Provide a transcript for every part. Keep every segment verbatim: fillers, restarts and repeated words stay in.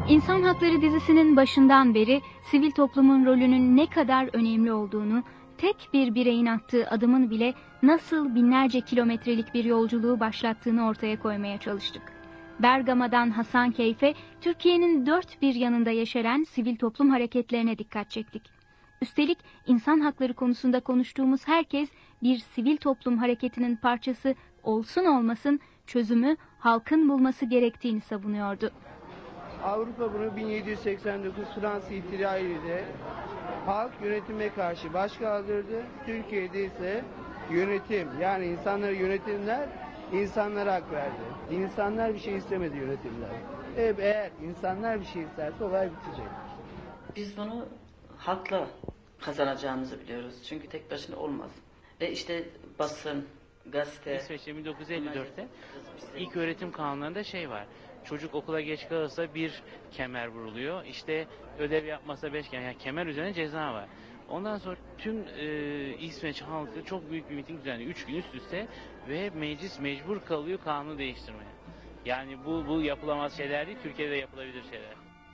İnsan Hakları dizisinin başından beri sivil toplumun rolünün ne kadar önemli olduğunu, tek bir bireyin attığı adımın bile nasıl binlerce kilometrelik bir yolculuğu başlattığını ortaya koymaya çalıştık. Bergama'dan Hasankeyf'e, Türkiye'nin dört bir yanında yeşeren sivil toplum hareketlerine dikkat çektik. Üstelik insan hakları konusunda konuştuğumuz herkes bir sivil toplum hareketinin parçası olsun olmasın çözümü halkın bulması gerektiğini savunuyordu. Avrupa bunu bin yedi yüz seksen dokuz Fransız ihtilaliyle halk yönetime karşı baş kaldırdı. Türkiye'de ise yönetim, yani insanları yönetimler insanlara hak verdi. İnsanlar bir şey istemedi yönetimler. Evet, eğer insanlar bir şey isterse olay bitecek. Biz bunu hakla kazanacağımızı biliyoruz. Çünkü tek başına olmaz. Ve işte basın, gazete... İsveç'te bin dokuz yüz elli dörtte ilk öğretim kanunlarında şey var. Çocuk okula geç kalırsa bir kemer vuruluyor. İşte ödev yapmazsa beş kemer. Yani kemer üzerine ceza var. Ondan sonra tüm e, İsveç halkı çok büyük bir miting düzenliyor. Üç gün üst üste ve meclis mecbur kalıyor kanunu değiştirmeye. Yani bu, bu yapılamaz şeyler değil, Türkiye'de yapılabilir şeyler.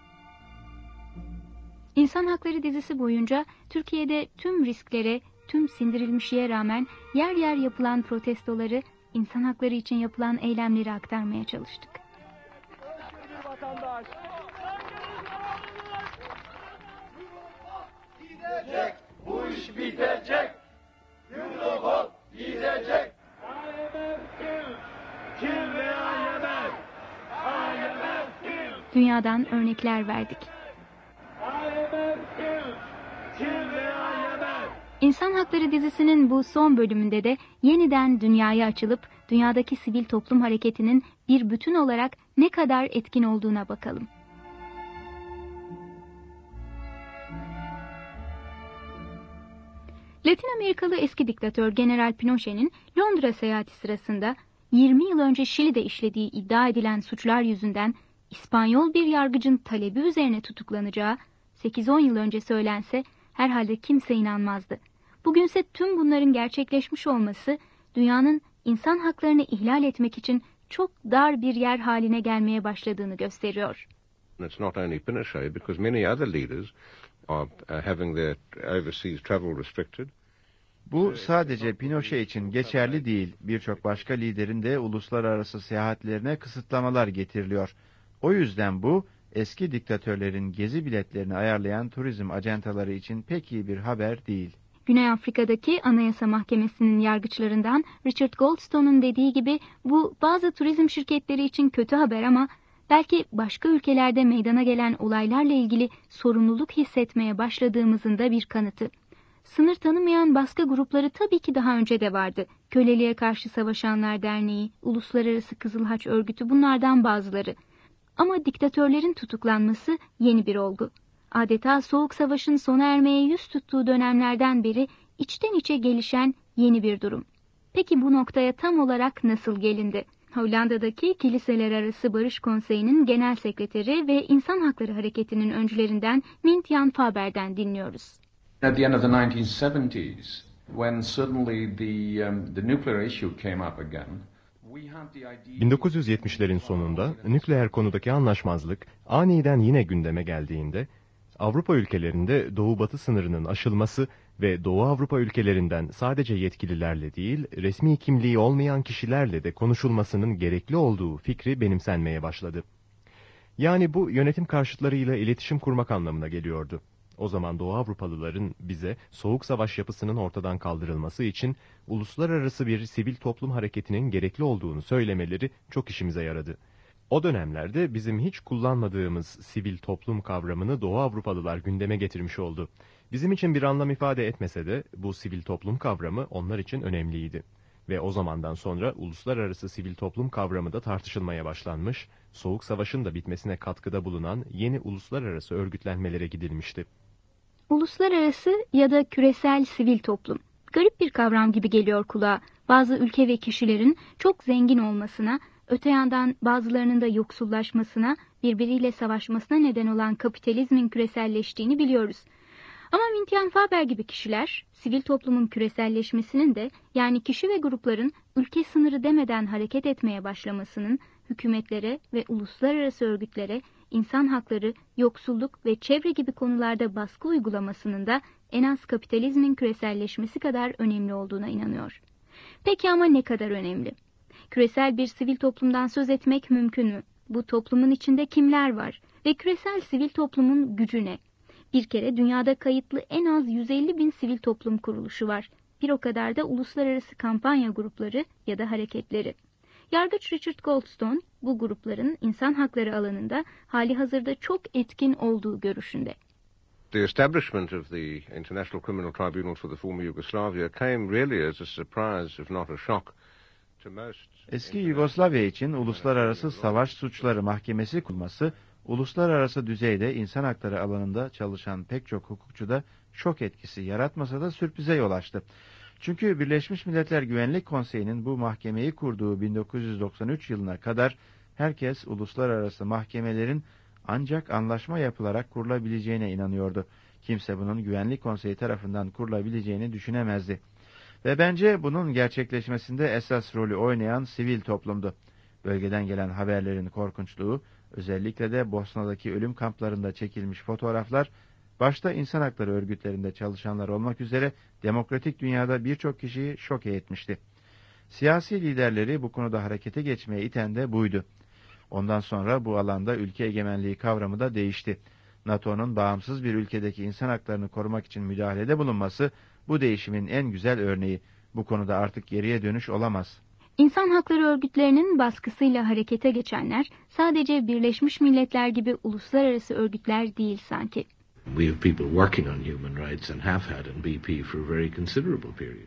İnsan Hakları dizisi boyunca Türkiye'de tüm risklere, tüm sindirilmişliğe rağmen yer yer yapılan protestoları, insan hakları için yapılan eylemleri aktarmaya çalıştık. Vatandaş. Gidecek, bu iş bitecek. Europol gidecek. I M F kim? Kim ve I M F? I M F kim? Dünyadan örnekler verdik. I M F kim? Kim ve I M F? İnsan Hakları dizisinin bu son bölümünde de yeniden dünyaya açılıp dünyadaki sivil toplum hareketinin bir bütün olarak ne kadar etkin olduğuna bakalım. Latin Amerikalı eski diktatör General Pinochet'in Londra seyahati sırasında yirmi yıl önce Şili'de işlediği iddia edilen suçlar yüzünden İspanyol bir yargıcın talebi üzerine tutuklanacağı sekiz on yıl önce söylense herhalde kimse inanmazdı. Bugünse tüm bunların gerçekleşmiş olması dünyanın insan haklarını ihlal etmek için çok dar bir yer haline gelmeye başladığını gösteriyor. It's not only Pinochet because many other leaders are having their overseas travel restricted. Bu sadece Pinochet için geçerli değil. Birçok başka liderin de uluslararası seyahatlerine kısıtlamalar getiriliyor. O yüzden bu eski diktatörlerin gezi biletlerini ayarlayan turizm ajantaları için pek iyi bir haber değil. Güney Afrika'daki Anayasa Mahkemesi'nin yargıçlarından Richard Goldstone'un dediği gibi bu bazı turizm şirketleri için kötü haber ama belki başka ülkelerde meydana gelen olaylarla ilgili sorumluluk hissetmeye başladığımızın da bir kanıtı. Sınır tanımayan baskı grupları tabii ki daha önce de vardı. Köleliğe Karşı Savaşanlar Derneği, Uluslararası Kızıl Haç Örgütü bunlardan bazıları. Ama diktatörlerin tutuklanması yeni bir olgu. Adeta Soğuk Savaş'ın sona ermeye yüz tuttuğu dönemlerden beri içten içe gelişen yeni bir durum. Peki bu noktaya tam olarak nasıl gelindi? Hollanda'daki Kiliseler Arası Barış Konseyi'nin genel sekreteri ve İnsan Hakları Hareketi'nin öncülerinden Mint Jan Faber'den dinliyoruz. At the end of the nineteen seventies, when suddenly the um, the nuclear issue came up again, bin dokuz yüz yetmişlerin sonunda nükleer konudaki anlaşmazlık aniden yine gündeme geldiğinde Avrupa ülkelerinde Doğu-Batı sınırının aşılması ve Doğu Avrupa ülkelerinden sadece yetkililerle değil, resmi kimliği olmayan kişilerle de konuşulmasının gerekli olduğu fikri benimsenmeye başladı. Yani bu yönetim karşıtlarıyla iletişim kurmak anlamına geliyordu. O zaman Doğu Avrupalıların bize Soğuk Savaş yapısının ortadan kaldırılması için uluslararası bir sivil toplum hareketinin gerekli olduğunu söylemeleri çok işimize yaradı. O dönemlerde bizim hiç kullanmadığımız sivil toplum kavramını Doğu Avrupalılar gündeme getirmiş oldu. Bizim için bir anlam ifade etmese de bu sivil toplum kavramı onlar için önemliydi. Ve o zamandan sonra uluslararası sivil toplum kavramı da tartışılmaya başlanmış, Soğuk Savaş'ın da bitmesine katkıda bulunan yeni uluslararası örgütlenmelere gidilmişti. Uluslararası ya da küresel sivil toplum. Garip bir kavram gibi geliyor kulağa. Bazı ülke ve kişilerin çok zengin olmasına, öte yandan bazılarının da yoksullaşmasına, birbiriyle savaşmasına neden olan kapitalizmin küreselleştiğini biliyoruz. Ama Mint Jan Faber gibi kişiler, sivil toplumun küreselleşmesinin de yani kişi ve grupların ülke sınırı demeden hareket etmeye başlamasının hükümetlere ve uluslararası örgütlere insan hakları, yoksulluk ve çevre gibi konularda baskı uygulamasının da en az kapitalizmin küreselleşmesi kadar önemli olduğuna inanıyor. Peki ama ne kadar önemli? Küresel bir sivil toplumdan söz etmek mümkün mü? Bu toplumun içinde kimler var? Ve küresel sivil toplumun gücü ne? Bir kere dünyada kayıtlı en az yüz elli bin sivil toplum kuruluşu var. Bir o kadar da uluslararası kampanya grupları ya da hareketleri. Yargıç Richard Goldstone, bu grupların insan hakları alanında hali hazırda çok etkin olduğu görüşünde. The establishment of the International Criminal Tribunal for the former Yugoslavia came really as a surprise, if not a shock, to most. Eski Yugoslavya için Uluslararası Savaş Suçları Mahkemesi kurulması, uluslararası düzeyde insan hakları alanında çalışan pek çok hukukçuda şok etkisi yaratmasa da sürprize yol açtı. Çünkü Birleşmiş Milletler Güvenlik Konseyi'nin bu mahkemeyi kurduğu bin dokuz yüz doksan üç yılına kadar herkes uluslararası mahkemelerin ancak anlaşma yapılarak kurulabileceğine inanıyordu. Kimse bunun Güvenlik Konseyi tarafından kurulabileceğini düşünemezdi. Ve bence bunun gerçekleşmesinde esas rolü oynayan sivil toplumdu. Bölgeden gelen haberlerin korkunçluğu, özellikle de Bosna'daki ölüm kamplarında çekilmiş fotoğraflar, başta insan hakları örgütlerinde çalışanlar olmak üzere demokratik dünyada birçok kişiyi şoke etmişti. Siyasi liderleri bu konuda harekete geçmeye iten de buydu. Ondan sonra bu alanda ülke egemenliği kavramı da değişti. NATO'nun bağımsız bir ülkedeki insan haklarını korumak için müdahalede bulunması bu değişimin en güzel örneği. Bu konuda artık geriye dönüş olamaz. İnsan hakları örgütlerinin baskısıyla harekete geçenler sadece Birleşmiş Milletler gibi uluslararası örgütler değil sanki. We have people working on human rights and have had in B P for a very considerable period.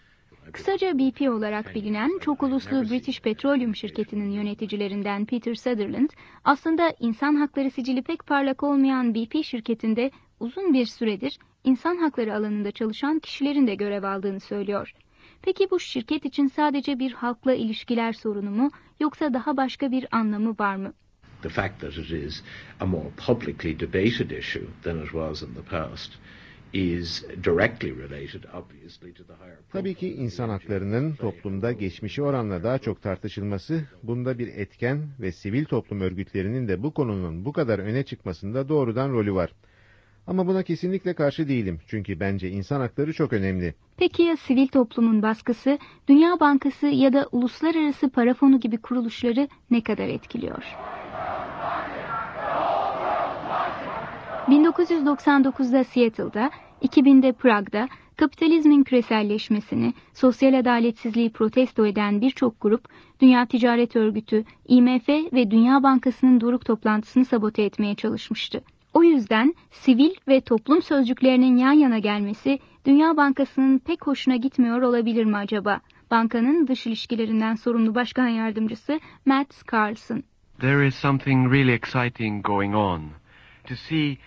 Kısaca B P olarak bilinen çok uluslu British Petroleum şirketinin yöneticilerinden Peter Sutherland, aslında insan hakları sicili pek parlak olmayan B P şirketinde uzun bir süredir insan hakları alanında çalışan kişilerin de görev aldığını söylüyor. Peki bu şirket için sadece bir halkla ilişkiler sorunu mu, yoksa daha başka bir anlamı var mı? The fact that it is a more publicly debated issue than it was in the past is directly related obviously to the higher. Tabii ki insan haklarının toplumda geçmişi oranla daha çok tartışılması bunda bir etken ve sivil toplum örgütlerinin de bu konunun bu kadar öne çıkmasında doğrudan rolü var. Ama buna kesinlikle karşı değilim. Çünkü bence insan hakları çok önemli. Peki ya sivil toplumun baskısı, Dünya Bankası ya da Uluslararası Para Fonu gibi kuruluşları ne kadar etkiliyor? bin dokuz yüz doksan dokuzda Seattle'da, iki binde Prag'da kapitalizmin küreselleşmesini, sosyal adaletsizliği protesto eden birçok grup, Dünya Ticaret Örgütü, I M F ve Dünya Bankası'nın doruk toplantısını sabote etmeye çalışmıştı. O yüzden sivil ve toplum sözcüklerinin yan yana gelmesi Dünya Bankası'nın pek hoşuna gitmiyor olabilir mi acaba? Bankanın dış ilişkilerinden sorumlu başkan yardımcısı Matt Carlson. There is something really exciting going on. To see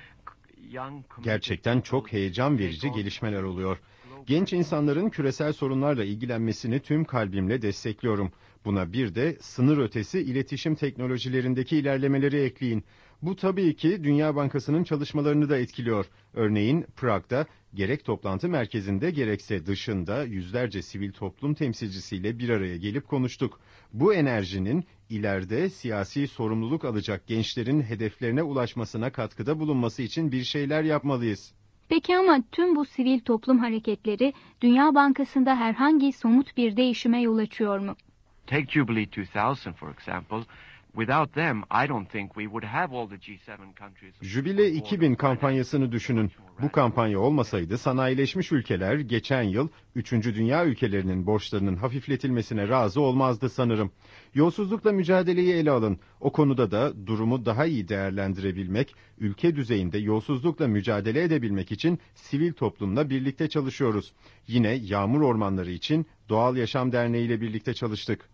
Gerçekten çok heyecan verici gelişmeler oluyor. Genç insanların küresel sorunlarla ilgilenmesini tüm kalbimle destekliyorum. Buna bir de sınır ötesi iletişim teknolojilerindeki ilerlemeleri ekleyin. Bu tabii ki Dünya Bankası'nın çalışmalarını da etkiliyor. Örneğin Prag'da gerek toplantı merkezinde gerekse dışında yüzlerce sivil toplum temsilcisiyle bir araya gelip konuştuk. Bu enerjinin ileride siyasi sorumluluk alacak gençlerin hedeflerine ulaşmasına katkıda bulunması için bir şeyler yapmalıyız. Peki ama tüm bu sivil toplum hareketleri Dünya Bankası'nda herhangi somut bir değişime yol açıyor mu? Take Jubilee two thousand for example. Without them, I don't think we would have all the G seven countries. Jubile iki bin kampanyasını düşünün. Bu kampanya olmasaydı sanayileşmiş ülkeler geçen yıl üçüncü dünya ülkelerinin borçlarının hafifletilmesine razı olmazdı sanırım. Yolsuzlukla mücadeleyi ele alın. O konuda da durumu daha iyi değerlendirebilmek, ülke düzeyinde yolsuzlukla mücadele edebilmek için sivil toplumla birlikte çalışıyoruz. Yine Yağmur Ormanları için Doğal Yaşam Derneği ile birlikte çalıştık.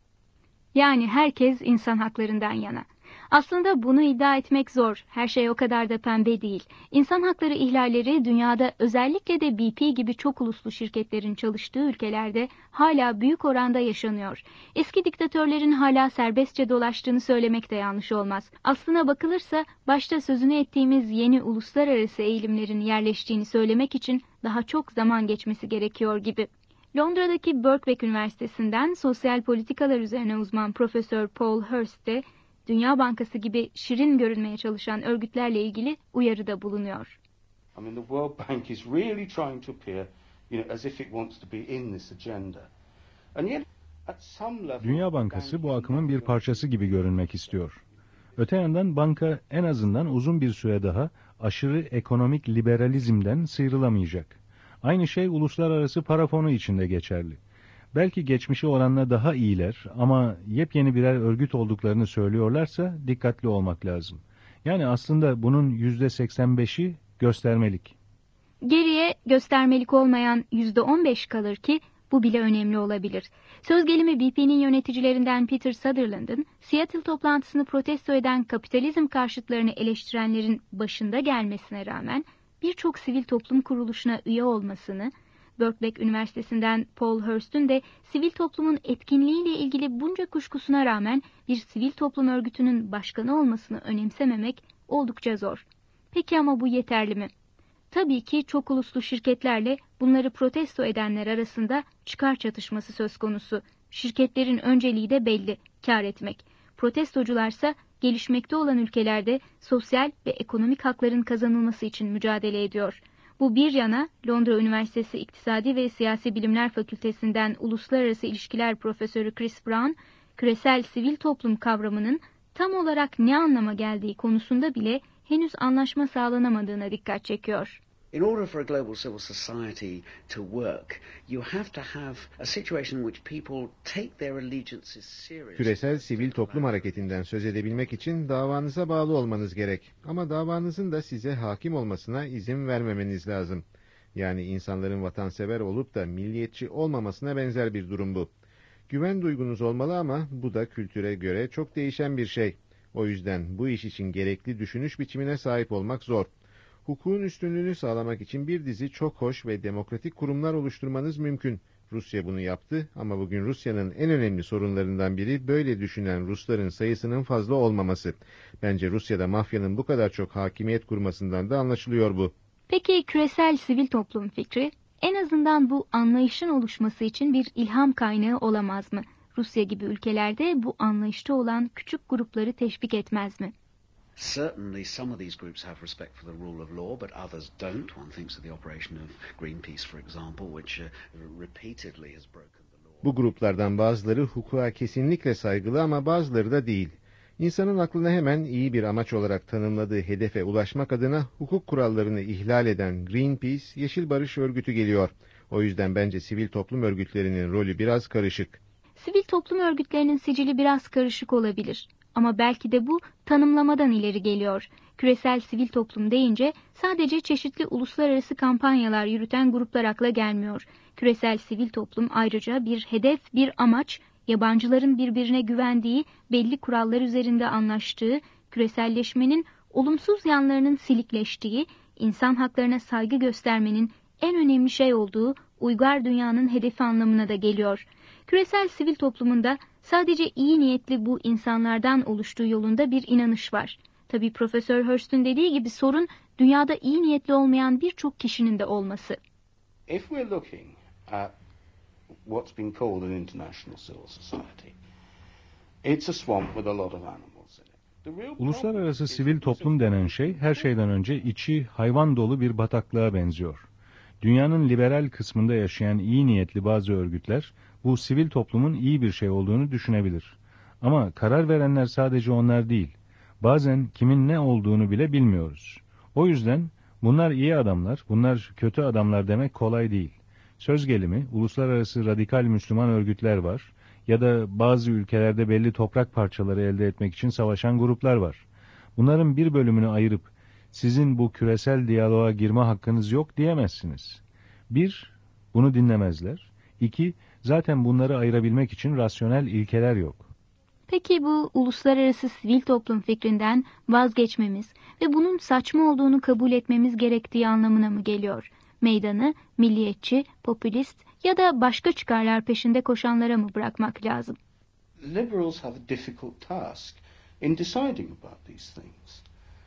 Yani herkes insan haklarından yana. Aslında bunu iddia etmek zor. Her şey o kadar da pembe değil. İnsan hakları ihlalleri dünyada özellikle de B P gibi çok uluslu şirketlerin çalıştığı ülkelerde hala büyük oranda yaşanıyor. Eski diktatörlerin hala serbestçe dolaştığını söylemek de yanlış olmaz. Aslına bakılırsa başta sözünü ettiğimiz yeni uluslararası eğilimlerin yerleştiğini söylemek için daha çok zaman geçmesi gerekiyor gibi. Londra'daki Birkbeck Üniversitesi'nden sosyal politikalar üzerine uzman Profesör Paul Hurst de Dünya Bankası gibi şirin görünmeye çalışan örgütlerle ilgili uyarıda bulunuyor. I mean, the World Bank is really trying to appear, you know, as if it wants to be in this agenda. And yet, at some level, Dünya Bankası bu akımın bir parçası gibi görünmek istiyor. Öte yandan banka en azından uzun bir süre daha aşırı ekonomik liberalizmden sıyrılamayacak. Aynı şey uluslararası para fonu için de geçerli. Belki geçmişi oranla daha iyiler ama yepyeni birer örgüt olduklarını söylüyorlarsa dikkatli olmak lazım. Yani aslında bunun yüzde seksen beşi göstermelik. Geriye göstermelik olmayan yüzde on beş kalır ki bu bile önemli olabilir. Söz gelimi B P'nin yöneticilerinden Peter Sutherland'ın Seattle toplantısını protesto eden kapitalizm karşıtlarını eleştirenlerin başında gelmesine rağmen birçok sivil toplum kuruluşuna üye olmasını, Birkbeck Üniversitesi'nden Paul Hurst'ün de sivil toplumun etkinliğiyle ilgili bunca kuşkusuna rağmen bir sivil toplum örgütünün başkanı olmasını önemsememek oldukça zor. Peki ama bu yeterli mi? Tabii ki çok uluslu şirketlerle bunları protesto edenler arasında çıkar çatışması söz konusu. Şirketlerin önceliği de belli, kar etmek. Protestocularsa gelişmekte olan ülkelerde sosyal ve ekonomik hakların kazanılması için mücadele ediyor. Bu bir yana Londra Üniversitesi İktisadi ve Siyasi Bilimler Fakültesinden Uluslararası İlişkiler Profesörü Chris Brown, küresel sivil toplum kavramının tam olarak ne anlama geldiği konusunda bile henüz anlaşma sağlanamadığına dikkat çekiyor. In order for a global civil society to work, you have to have a situation in which people take their allegiances seriously. Küresel sivil toplum hareketinden söz edebilmek için davanıza bağlı olmanız gerek. Ama davanızın da size hakim olmasına izin vermemeniz lazım. Yani insanların vatansever olup da milliyetçi olmamasına benzer bir durum bu. Güven duygunuz olmalı ama bu da kültüre göre çok değişen bir şey. O yüzden bu iş için gerekli düşünüş biçimine sahip olmak zor. Hukukun üstünlüğünü sağlamak için bir dizi çok hoş ve demokratik kurumlar oluşturmanız mümkün. Rusya bunu yaptı ama bugün Rusya'nın en önemli sorunlarından biri böyle düşünen Rusların sayısının fazla olmaması. Bence Rusya'da mafyanın bu kadar çok hakimiyet kurmasından da anlaşılıyor bu. Peki küresel sivil toplum fikri en azından bu anlayışın oluşması için bir ilham kaynağı olamaz mı? Rusya gibi ülkelerde bu anlayışta olan küçük grupları teşvik etmez mi? Certainly some of these groups have respect for the rule of law, but others don't. One thinks of the operation of Greenpeace, for example, which uh, repeatedly has broken the law. Bu gruplardan bazıları hukuka kesinlikle saygılı ama bazıları da değil. İnsanın aklına hemen iyi bir amaç olarak tanımladığı hedefe ulaşmak adına hukuk kurallarını ihlal eden Greenpeace, Yeşil Barış Örgütü geliyor. O yüzden bence sivil toplum örgütlerinin rolü biraz karışık. Sivil toplum örgütlerinin sicili biraz karışık olabilir. Ama belki de bu tanımlamadan ileri geliyor. Küresel sivil toplum deyince sadece çeşitli uluslararası kampanyalar yürüten gruplar akla gelmiyor. Küresel sivil toplum ayrıca bir hedef, bir amaç, yabancıların birbirine güvendiği, belli kurallar üzerinde anlaştığı, küreselleşmenin olumsuz yanlarının silikleştiği, insan haklarına saygı göstermenin en önemli şey olduğu uygar dünyanın hedefi anlamına da geliyor. Küresel sivil toplumunda sadece iyi niyetli bu insanlardan oluştuğu yolunda bir inanış var. Tabii Profesör Hurst'ün dediği gibi sorun dünyada iyi niyetli olmayan birçok kişinin de olması. If we're looking at what's been called an international civil society, it's a swamp with a lot of animals in it. Uluslararası sivil toplum denen şey her şeyden önce içi hayvan dolu bir bataklığa benziyor. Dünyanın liberal kısmında yaşayan iyi niyetli bazı örgütler bu sivil toplumun iyi bir şey olduğunu düşünebilir. Ama karar verenler sadece onlar değil. Bazen kimin ne olduğunu bile bilmiyoruz. O yüzden bunlar iyi adamlar, bunlar kötü adamlar demek kolay değil. Söz gelimi uluslararası radikal Müslüman örgütler var ya da bazı ülkelerde belli toprak parçaları elde etmek için savaşan gruplar var. Bunların bir bölümünü ayırıp sizin bu küresel diyaloğa girme hakkınız yok diyemezsiniz. Bir, bunu dinlemezler. İki, zaten bunları ayırabilmek için rasyonel ilkeler yok. Peki bu uluslararası sivil toplum fikrinden vazgeçmemiz ve bunun saçma olduğunu kabul etmemiz gerektiği anlamına mı geliyor? Meydanı milliyetçi, popülist ya da başka çıkarlar peşinde koşanlara mı bırakmak lazım? Liberals have a difficult task in deciding about these things.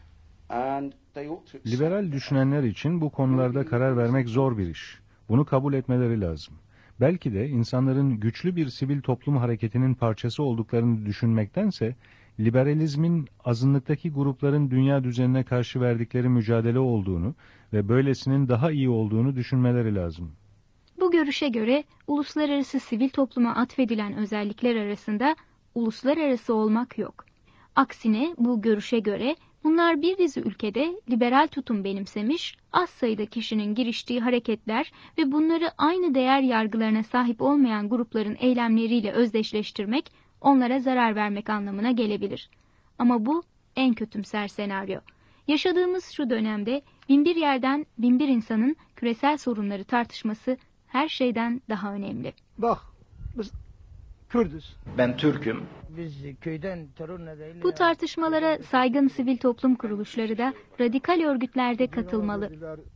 And they ought to... Liberal düşünenler için bu konularda karar vermek zor bir iş. Bunu kabul etmeleri lazım. Belki de insanların güçlü bir sivil toplum hareketinin parçası olduklarını düşünmektense liberalizmin azınlıktaki grupların dünya düzenine karşı verdikleri mücadele olduğunu ve böylesinin daha iyi olduğunu düşünmeleri lazım. Bu görüşe göre uluslararası sivil topluma atfedilen özellikler arasında uluslararası olmak yok. Aksine bu görüşe göre bunlar bir dizi ülkede liberal tutum benimsemiş, az sayıda kişinin giriştiği hareketler ve bunları aynı değer yargılarına sahip olmayan grupların eylemleriyle özdeşleştirmek, onlara zarar vermek anlamına gelebilir. Ama bu en kötümser senaryo. Yaşadığımız şu dönemde binbir yerden binbir insanın küresel sorunları tartışması her şeyden daha önemli. Bak, biz Kürdüz. Ben Türk'üm. Biz köyden terör nedeniyle... Bu tartışmalara saygın sivil toplum kuruluşları da radikal örgütlerde katılmalı.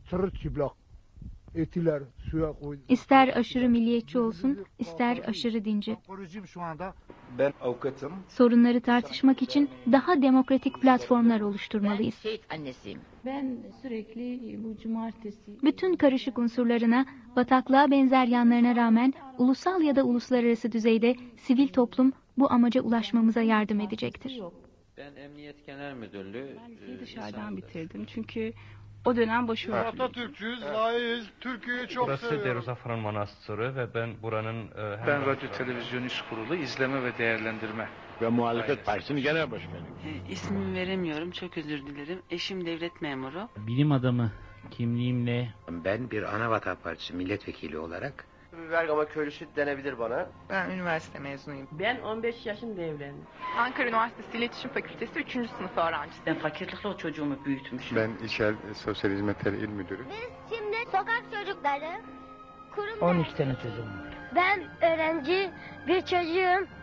Etiler, suya koydu. İster aşırı milliyetçi olsun, ister aşırı dinci. Ben avukatım. Sorunları tartışmak için daha demokratik platformlar oluşturmalıyız. Ben Seyit annesiyim. Ben sürekli bu cumartesi... Bütün karışık unsurlarına, bataklığa benzer yanlarına rağmen ulusal ya da uluslararası düzeyde sivil toplum bu amaca ulaşmamıza yardım edecektir. Ben Emniyet Genel Müdürlüğü... Ben dışarıdan bitirdim çünkü o dönem başörtülüydüm. Atatürk'üz, layığız, Türkiye'yi çok Burası seviyoruz. Burası Deruzafran Manastırı ve ben buranın... E, ben Radyo Televizyon İş Kurulu İzleme ve Değerlendirme. Ve Muhalefet Partisi'nin genel başkanıyım. E, ismimi veremiyorum, çok özür dilerim. Eşim devlet memuru. Bilim adamı kimliğimle... Ben bir Anavatan Partisi milletvekili olarak... Bergama köylüsü denebilir bana. Ben üniversite mezunuyum. Ben on beş yaşında evlendim. Ankara Üniversitesi İletişim Fakültesi üçüncü sınıf öğrencisiyim. Ben fakirlikle o çocuğumu büyütmüşüm. Ben İşel Sosyal Hizmetler İl Müdürü. Biz şimdi sokak çocukları, kurum... on üç tane çocuğum var. Ben öğrenci bir çocuğum.